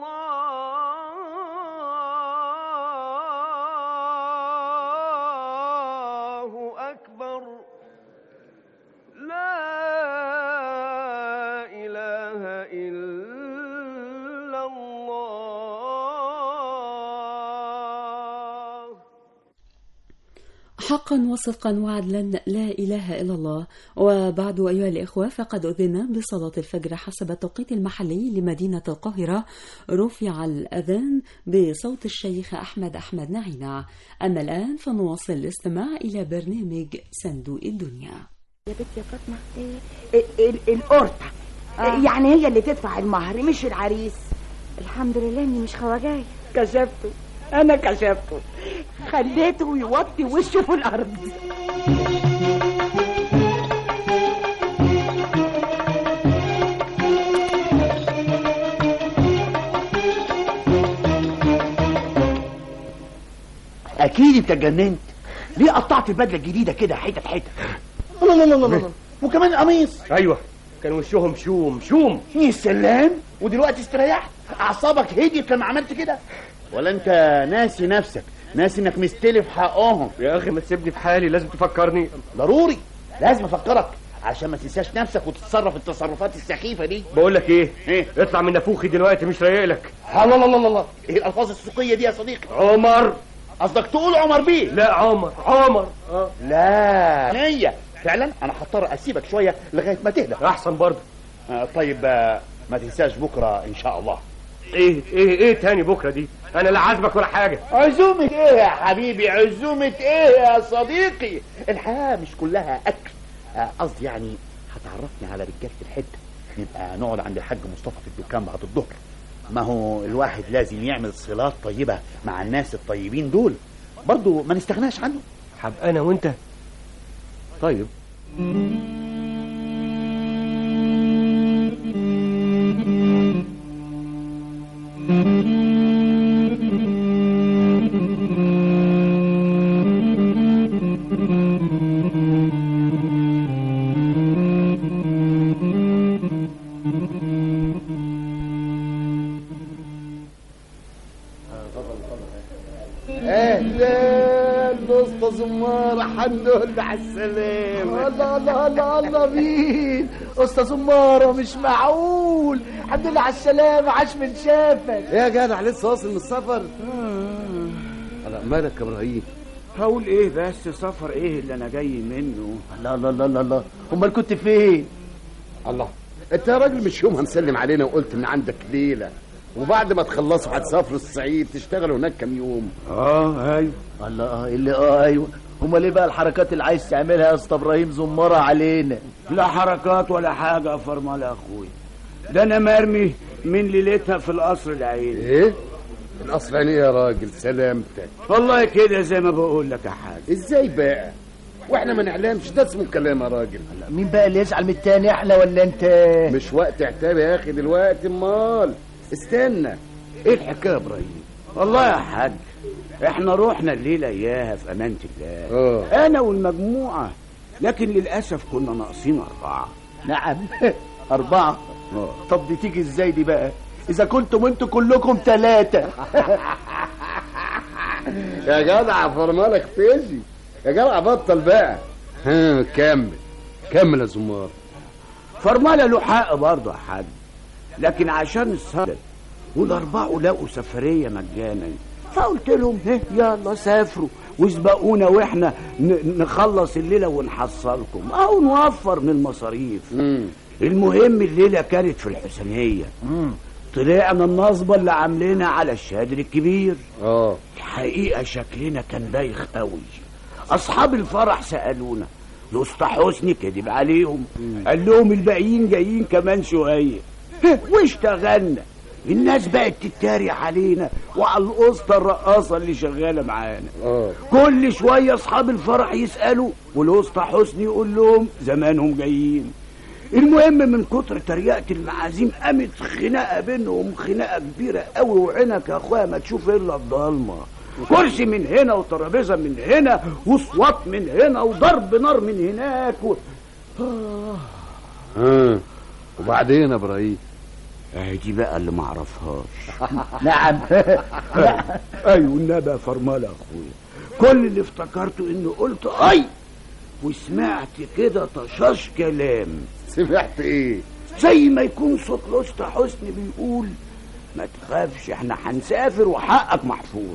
الله أكبر لا إله إلا الله. حقا وصدقا وعدلا لا إله إلا الله. وبعد أيها الإخوة فقد أذن بصلاة الفجر حسب التوقيت المحلي لمدينة القاهرة. رفع الأذان بصوت الشيخ أحمد نعينة. أما الآن فنواصل الاستماع إلى برنامج صندوق الدنيا. يا بنت يا فاطمة القرطة يعني هي اللي تدفع المهر مش العريس. الحمد لله اني مش خواجاي. كشفته انا كشفته خليته يوطي وشه في الارض. اكيد انت اتجننت. ليه قطعت البدله الجديده كده حتت حتت؟ لا لا لا لا وكمان قميص. ايوه كان وشهم شوم. يا سلام. ودلوقتي استريحت؟ اعصابك هديت لما عملت كده؟ ولا انت ناسي نفسك؟ ناسي انك مستلف حقهم؟ يا اخي ما تسيبني في حالي، لازم تفكرني. ضروري لازم افكرك عشان ما تنساش نفسك وتتصرف التصرفات السخيفه دي. بقول لك ايه اطلع من نافوخي دلوقتي، مش رايق لك. الله الله الله الله، ايه الالفاظ السوقيه دي يا صديقي؟ عمر. قصدك تقول عمر بيه؟ لا عمر. لا هي فعلا انا هضطر اسيبك شويه لغايه ما تهدى. احسن برضه. طيب ما تنساش بكره ان شاء الله. ايه تاني بكره دي؟ انا لا عازمك ولا حاجه. عزومه ايه يا حبيبي؟ عزومه ايه يا صديقي؟ الحياه مش كلها اكل. قصدي يعني هتعرفني على رجاله الحته، نبقى نقعد عند الحاج مصطفى في الدكان بعد الظهر. ما هو الواحد لازم يعمل صلات طيبه مع الناس الطيبين دول، برضو ما نستغناش عنه. حب انا وانت. طيب الحمد لله على السلامة. الله مين؟ أستاذ زمارة مش معقول. الحمد لله على السلامة، عاش من شافك. يا جدع لسه واصل من السفر؟ مالك يا ابراهيم؟ هقول ايه بس؟ سفر ايه اللي انا جاي منه؟ الله امال كنت فين؟ الله انت يا راجل مش يوم هنسلم علينا وقلت ان عندك ليلة وبعد ما تخلصوا هتسافروا الصعيد تشتغلوا هناك كام يوم؟ ايوه. الله اللي ايوه. امال ايه بقى الحركات اللي عايز تعملها يا اسطى ابراهيم زمارة علينا؟ لا حركات ولا حاجه يا فرمال يا اخويا، ده انا مرمي من ليلتها في القصر العيني. ايه القصر العيني يا راجل؟ سلامتك. والله كده زي ما بقول لك يا حاج. ازاي بقى واحنا ما نعلمش؟ ده اسمه كلام يا راجل. مين بقى اللي يزعل من التاني، احنا ولا انت؟ مش وقت عتاب يا اخي دلوقتي، امال استنى. ايه الحكايه يا ابراهيم؟ والله يا حاج احنا روحنا الليله اياها في امانه الله. انا والمجموعه، لكن للاسف كنا ناقصين 4. نعم 4. طب دي تيجي ازاي دي بقى اذا كنتم انتوا كلكم 3؟ يا جدع فرمالك فيزي يا جدع، بطل بقى. كمل يا زمار. فرمالة له حق برضه يا حاج، لكن عشان الصدد والأربعة لقوا سفرية مجانا، فقلت لهم يلا سافروا واسبقونا واحنا نخلص الليلة ونحصلكم او نوفر من المصاريف. المهم الليلة كانت في الحسينية. طلعنا النصبة اللي عاملينها على الشادر الكبير. الحقيقة شكلنا كان بايخ قوي. اصحاب الفرح سألونا، الأسطى حسني كذب عليهم، قال لهم الباقيين جايين كمان شوية. واشتغلنا. الناس بقت تتاري علينا وعلى القسطة الرقاصة اللي شغالة معانا. كل شوية اصحاب الفرح يسألوا والأسطى حسني يقول لهم زمانهم جايين. المهم من كتر تريقة المعازيم قامت خناقة بينهم، خناقة كبيرة قوي، وعينك يا اخويا ما تشوف الا الضلمة. كرسي من هنا وترابيزة من هنا وصوات من هنا وضرب نار من هناك وبعدين يا ابراهيم؟ دي بقى اللي ما اعرفهاش. نعم. ايوه النبي يا فرمله اخويا، كل اللي افتكرته اني قلت اي وسمعت كده طشاش كلام. سمعت ايه؟ زي ما يكون صوت لسطى حسني بيقول ما تخافش احنا هنسافر وحقك محفوظ.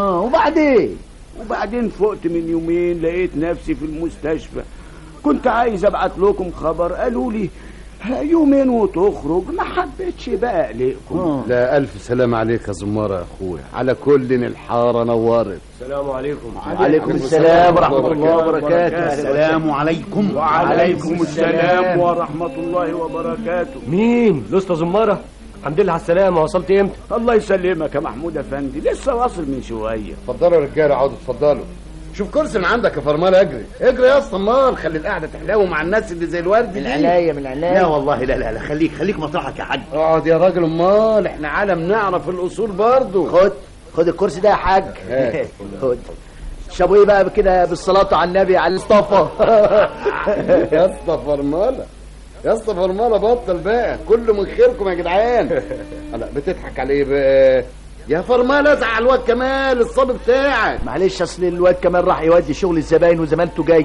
وبعدين فقت من يومين لقيت نفسي في المستشفى. كنت عايز ابعت لكم خبر، قالوا لي يومين وتخرج. ما حبيتش بقى اقلقكم. لا الف سلام عليك يا زمارة يا اخويا. على كل الحاره نورت. السلام عليكم. وعليكم السلام ورحمه الله وبركاته. السلام عليكم. وعليكم السلام ورحمه الله وبركاته. مين؟ لسه زمارة؟ الحمد لله على السلامة. وصلت امتى؟ الله يسلمك يا محمود افندي، لسه واصل من شويه. اتفضلوا يا رجاله، اقعدوا اتفضلوا. شوف كرسي من عندك يا فرمله. اجري يا اسطى، امال خلي القعده تحلو مع الناس اللي زي الورد دي. من العناية. لا والله لا خليك مطرحك يا حاج. اقعد يا راجل، امال احنا عالم نعرف الاصول برضو. خد الكرسي ده يا حاج. خد. شابوا ايه بقى كده بالصلاه على النبي على المصطفى. يا اسطى فرمله بطل بقى، كله من خيركم يا جدعان. لا بتضحك على ايه بقى يا فرمله؟ ازعل الواد كمال الصبي بتاعك. معلش اصل الواد كمال راح يودي شغل الزباين وزمانته جاي.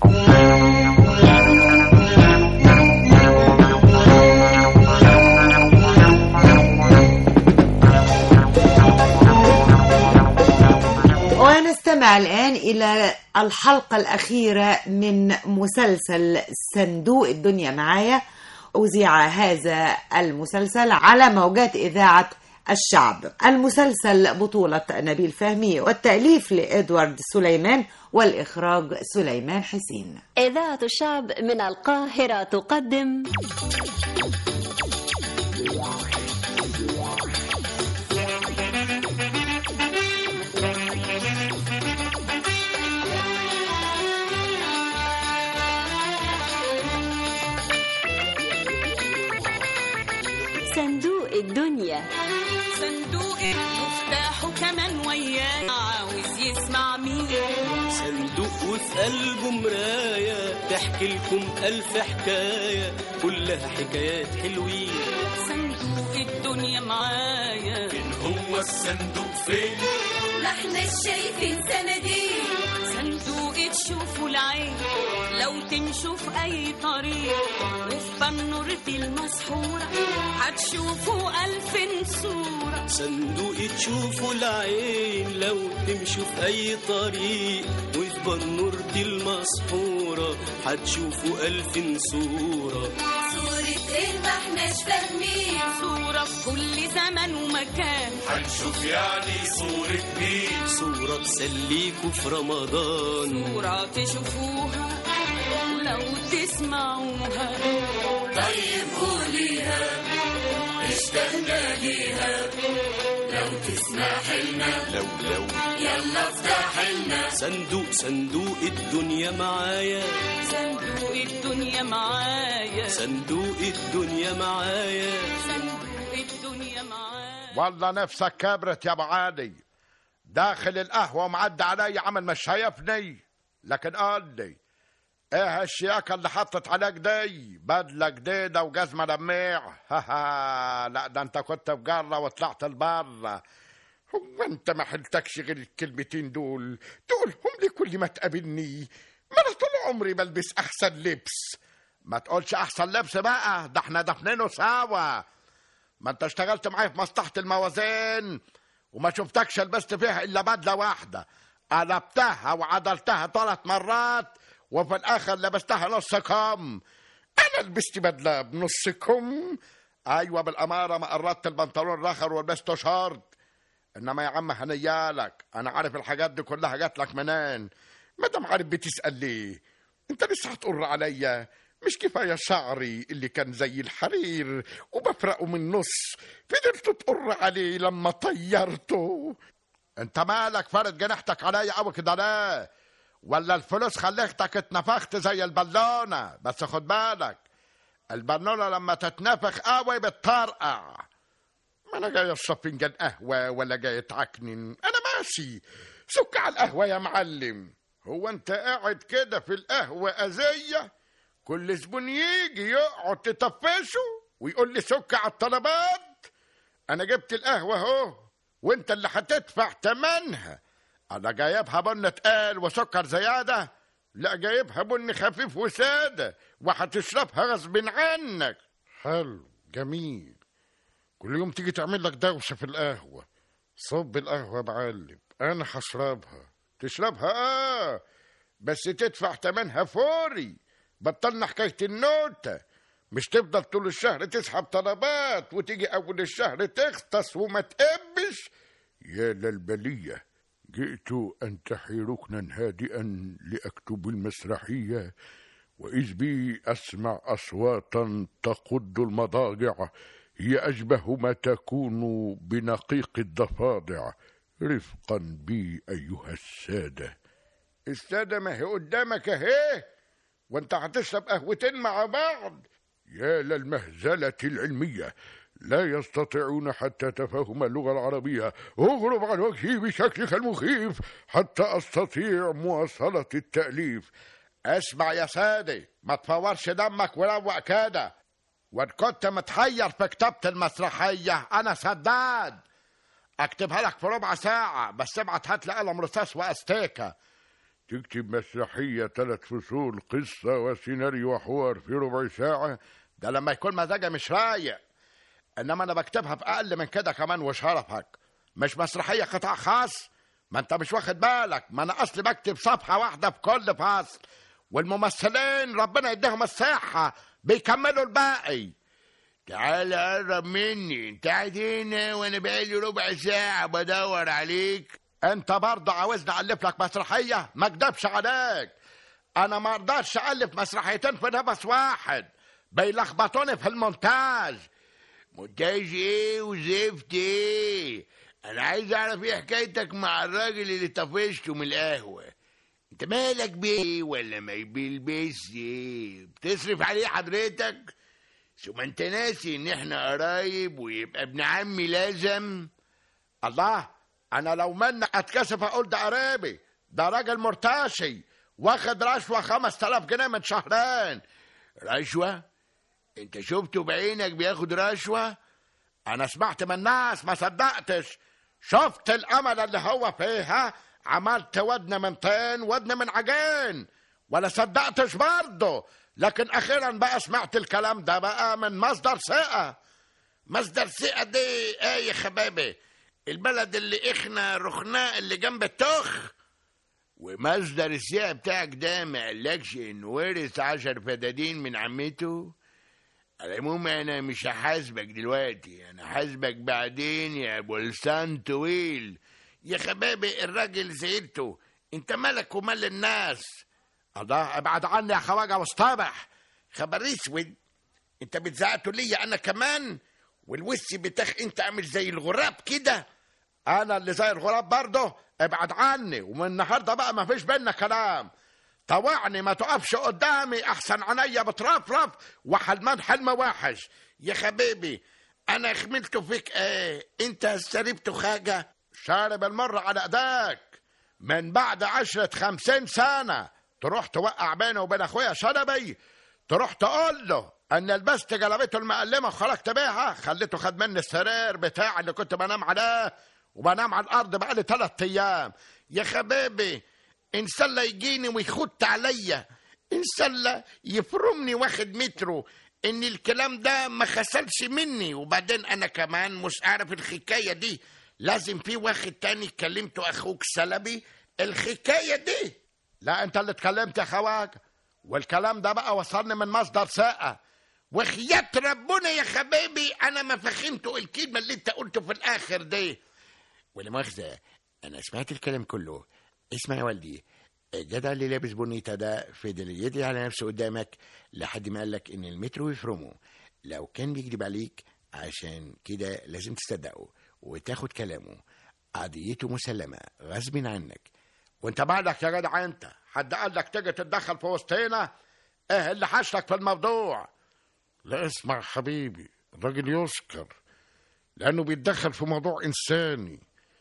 ونستمع الآن إلى الحلقة الأخيرة من مسلسل صندوق الدنيا معايا. أذيع هذا المسلسل على موجات إذاعة الشعب. المسلسل بطولة نبيل فهمي، والتأليف لإدوارد سليمان، والإخراج سليمان حسين. إذاعة الشعب من القاهرة تقدم صندوق الدنيا. صندوق مفتاحه كمان وياه، عاوز يسمع مين؟ صندوق وفي قلبه مراية تحكي لكم ألف حكاية كلها حكايات حلوين. صندوق الدنيا معايا. فين هو الصندوق فين؟ ما احنا شايفين صناديق. صندوق تشوفوا العين لو تمشوا في أي طريق، وفي بنورتي المسحورة هتشوفوا 1000 صورة. صندوق تشوفوا العين لو تمشوا في أي طريق، وفي بنورتي المسحورة هتشوفوا 1000 صورة. صورة ايه ما احناش فاهمين؟ صورة في كل زمن ومكان. هنشوف يعني صورة مين؟ صورة تسليكوا في رمضان، صورة تشوفوها لو تسمعوها. طيب قوليها اشتقنا ليها، لو تسمح لنا لو يلا افتح لنا. صندوق الدنيا معايا. صندوق الدنيا معايا. صندوق الدنيا معايا. صندوق الدنيا معايا. والله نفسك كبرت يا ابو عادي، داخل القهوه ومعدي علي عمل مش شايفني. لكن قال لي ايه الشياكه اللي حطت عليك دي؟ بدله جديده وجزمه لميع. لا ده انت كنت في جره وطلعت لبره. هو انت ما حلتكش غير الكلمتين دول تقولهم لي كل ما تقابلني؟ ما انا طول عمري بلبس احسن لبس. ما تقولش احسن لبس بقى، ده احنا دفنينه سوا. ما انت اشتغلت معايا في مصلحه الموازين وما شفتكش لبست فيها الا بدله واحده، قلبتها وعدلتها 3 مرات وفي الاخر لبستها نص كم. انا لبست بدله بنص كم؟ ايوه بالاماره ما قرطت البنطلون رخر ولبسته شورت. انما يا عم هنيالك، انا عارف الحاجات دي كلها جات لك منين. ما دام عارف بتسال ليه؟ انت لسه هتقر عليا؟ مش كفايه شعري اللي كان زي الحرير وبفرقه من نص فضلت تقر عليه لما طيرته؟ انت مالك فارد جناحتك عليا قوي كده ليه؟ ولا الفلوس خليتك اتنفخت زي البالونه؟ بس خد بالك البالونه لما تتنفخ قوي بتطرقع. ما انا جاي اشرب فنجان قهوه ولا جاي اتعكنن، انا ماشي. سك على القهوه يا معلم. هو انت قاعد كده في القهوه اذيه؟ كل زبون يجي يقعد تطفشه ويقول لي سك على الطلبات. انا جبت القهوه اهو وانت اللي هتدفع تمنها. انا جايبها بن تقال وسكر زياده؟ لا، جايبها بن خفيف وساده وهتشربها غصب عنك. حلو جميل. كل يوم تيجي تعمل لك دوشه في القهوه. صب القهوه يا معلم، انا هشربها. تشربها بس تدفع تمنها فوري. بطلنا حكايه النوته. مش تفضل طول الشهر تسحب طلبات وتيجي اول الشهر تغطس وما تقبش. يا للبليه، جئت انتحي ركنا هادئا لاكتب المسرحيه، واذ بي اسمع اصواتا تقض المضاجع، هي اشبه ما تكون بنقيق الضفادع. رفقا بي ايها الساده. الساده ما هي قدامك اهي، وانت هتشرب قهوتين مع بعض. يا للمهزله العلميه، لا يستطيعون حتى تفهم اللغة العربية. اغرب عن وجهي بشكلك المخيف حتى أستطيع مواصلة التأليف. اسمع يا سادي، ما تفورش دمك وروق كده. وان كنت متحير في كتابة المسرحية أنا سداد. أكتبها لك في ربع ساعة، بس ابعت هات لي قلم رصاص وأستيكة. تكتب مسرحية 3 فصول قصة وسيناريو وحوار في ربع ساعة؟ ده لما يكون مزاجي مش رايق. انما انا بكتبها في اقل من كده كمان وشرفك. مش مسرحيه قطاع خاص. ما انت مش واخد بالك، ما انا اصلي بكتب صفحه واحده في كل فصل، والممثلين ربنا يديهم الصحه بيكملوا الباقي. تعال قرب مني، انت قاعد هنا وانا بقالي ربع ساعه بدور عليك. انت برضه عاوزني الف لك مسرحيه؟ ما اكدبش عليك، انا ما اقدرش الف مسرحيتين في نفس واحد، بيلخبطوني في المونتاج. مونتاج ايه وزفت ايه؟ انا عايز اعرف ايه حكايتك مع الراجل اللي طفشته من القهوه. انت مالك بيه ولا ما بيلبس ايه؟ بتصرف عليه حضرتك؟ ثم انت ناسي ان احنا قرايب ويبقى ابن عمي لازم؟ الله، انا لو منك اتكسف اقول ده قريبي. ده راجل مرتشي واخد رشوه 5000 جنيه من شهرين. رشوه؟ انت شفته بعينك بياخد رشوة؟ انا سمعت من الناس ما صدقتش. شفت الامل اللي هو فيها، عملت ودن من طين ودن من عجين، ولا صدقتش برضه. لكن اخيرا بقى سمعت الكلام ده بقى من مصدر ثقة. مصدر ثقة دي ايه يا خبابي؟ البلد اللي احنا رخناه اللي جنب التخ. ومصدر الثقة بتاعك ده ما قالكش انه ورث 10 فدادين من عمته؟ على العموم انا مش هحاسبك دلوقتي، انا هحاسبك بعدين يا ابو لسان طويل. يا خبابي الراجل سيرته، انت مالك ومال الناس؟ الله، ابعد عني يا خواجه واصطبح. خبر اسود، انت بتزعقته ليا انا كمان؟ والوسي بتاخ انت عامل زي الغراب كده. انا اللي زي الغراب برضه؟ ابعد عني، ومن النهارده بقى ما فيش بينا كلام. طوعني، ما تقفش قدامي احسن عينيا بترفرف وحلمان حلم وحش. يا حبيبي انا خملته فيك ايه؟ انت شربته حاجه؟ شارب المر على ايدك من بعد 50 سنه. تروح توقع بيني وبين اخويا شلبي، تروح تقول له ان لبست جلابيته المقلمه وخرجت بيها، خليته خد مني السرير بتاعي اللي كنت بنام عليه، وبنام على الارض بقالي 3 ايام. يا حبيبي ان شاء الله يجيني ويخط عليا، ان شاء الله يفرمني واخد مترو، ان الكلام ده ما خسلش مني. وبعدين انا كمان مش عارف الحكايه دي، لازم في واحد تاني كلمته اخوك سلبي الحكايه دي. لا انت اللي اتكلمت يا خواجه، والكلام ده بقى وصلني من مصدر ثقه. وخياة ربنا يا حبيبي انا ما فهمته الكلمه اللي انت قلته في الاخر دي. ولا مؤاخذه، انا سمعت الكلام كله. اسمع يا والدي، الجدع اللي لابس بونيتا ده فضل يدعي على نفسه قدامك لحد ما قالك ان المترو يفرمه. لو كان بيكذب عليك عشان كده لازم تصدقه وتاخد كلامه. قضيته مسلمه غصب عنك. وانت مالك يا جدع انت؟ حد قال لك تيجي تتدخل في وسطينا؟ ايه اللي حشرك في الموضوع؟ لا اسمع حبيبي، الراجل يشكر لانه بيتدخل في موضوع انساني.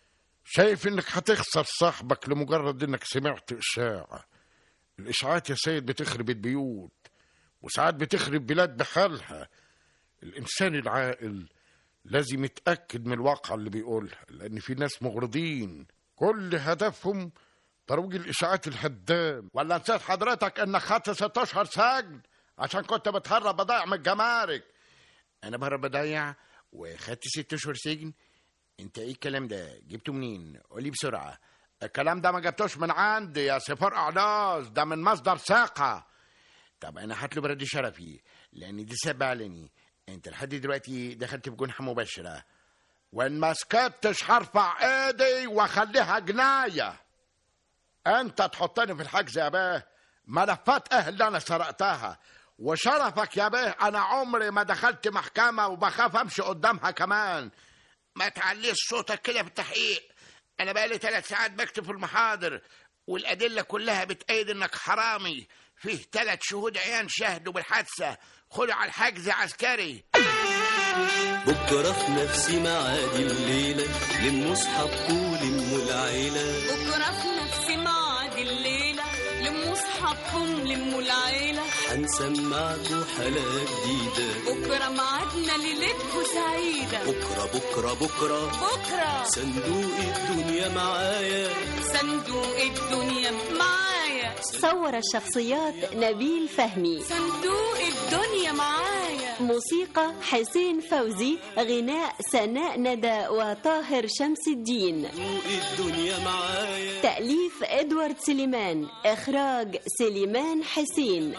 شايف انك هتخسر صاحبك لمجرد انك سمعت اشاعة. الاشاعات يا سيد بتخرب البيوت، وساعات بتخرب بلاد بحالها. الإنسان العاقل لازم يتأكد من الواقع اللي بيقولها، لأن في ناس مغرضين كل هدفهم ترويج الإشاعات الهدام. ولا نسيت حضرتك إنك خدت 6 أشهر سجن عشان كنت بتهرب بضايع من الجمارك؟ أنا بهرب بضايع وخدت 6 أشهر سجن؟ أنت إيه الكلام ده؟ جبته منين؟ قولي بسرعة. الكلام ده ما جبتوش من عندي يا سفر أعلاز، ده من مصدر ثقة. طب أنا هطلب رد شرفي لأن دي سبب علني. أنت لحد دلوقتي دخلت في جنحة مباشرة، وإن ما سكتش هرفع إيدي وأخليها جناية. أنت تحطني في الحجز يا بيه، ملفات اللي أنا سرقتها، وشرفك يا بيه أنا عمري ما دخلت محكمة وبخاف أمشي قدامها كمان. ما تعليش صوتك كده في التحقيق، أنا بقالي 3 ساعات بكتب في المحاضر والأدلة كلها بتأيد إنك حرامي. فيه 3 شهود عيان شهدوا بالحادثة، خدوا على الحجز عسكري. بكرة في نفس ميعاد الليلة لموا صحابكوا لموا العيلة. بكرة في نفس ميعاد الليلة لموا صحابكم لموا العيلة. هنسمعكوا حلقة جديدة. بكرة ميعادنا ليلتكوا سعيدة. بكرة بكرة بكرة بكرة صندوق الدنيا معايا. صندوق الدنيا معايا. صور الشخصيات نبيل فهمي. صندوق الدنيا معايا. موسيقى حسين فوزي، غناء سناء ندى وطاهر شمس الدين. صندوق الدنيا معايا. تأليف إدوارد سليمان، إخراج سليمان حسين.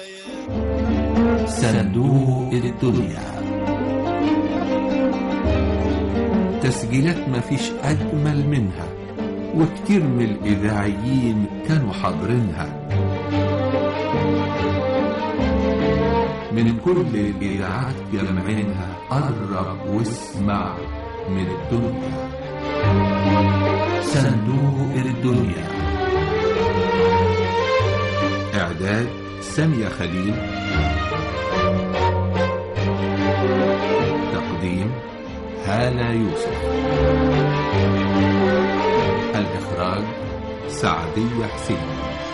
صندوق الدنيا، تسجيلات ما فيش أجمل منها، وكتير من الإذاعيين كانوا حاضرينها من كل الإذاعات جمعينها. قرب واسمع من الدنيا. صندوق الدنيا، إعداد سامية خليل، تقديم هالة يوسف، الإخراج سعدية حسين.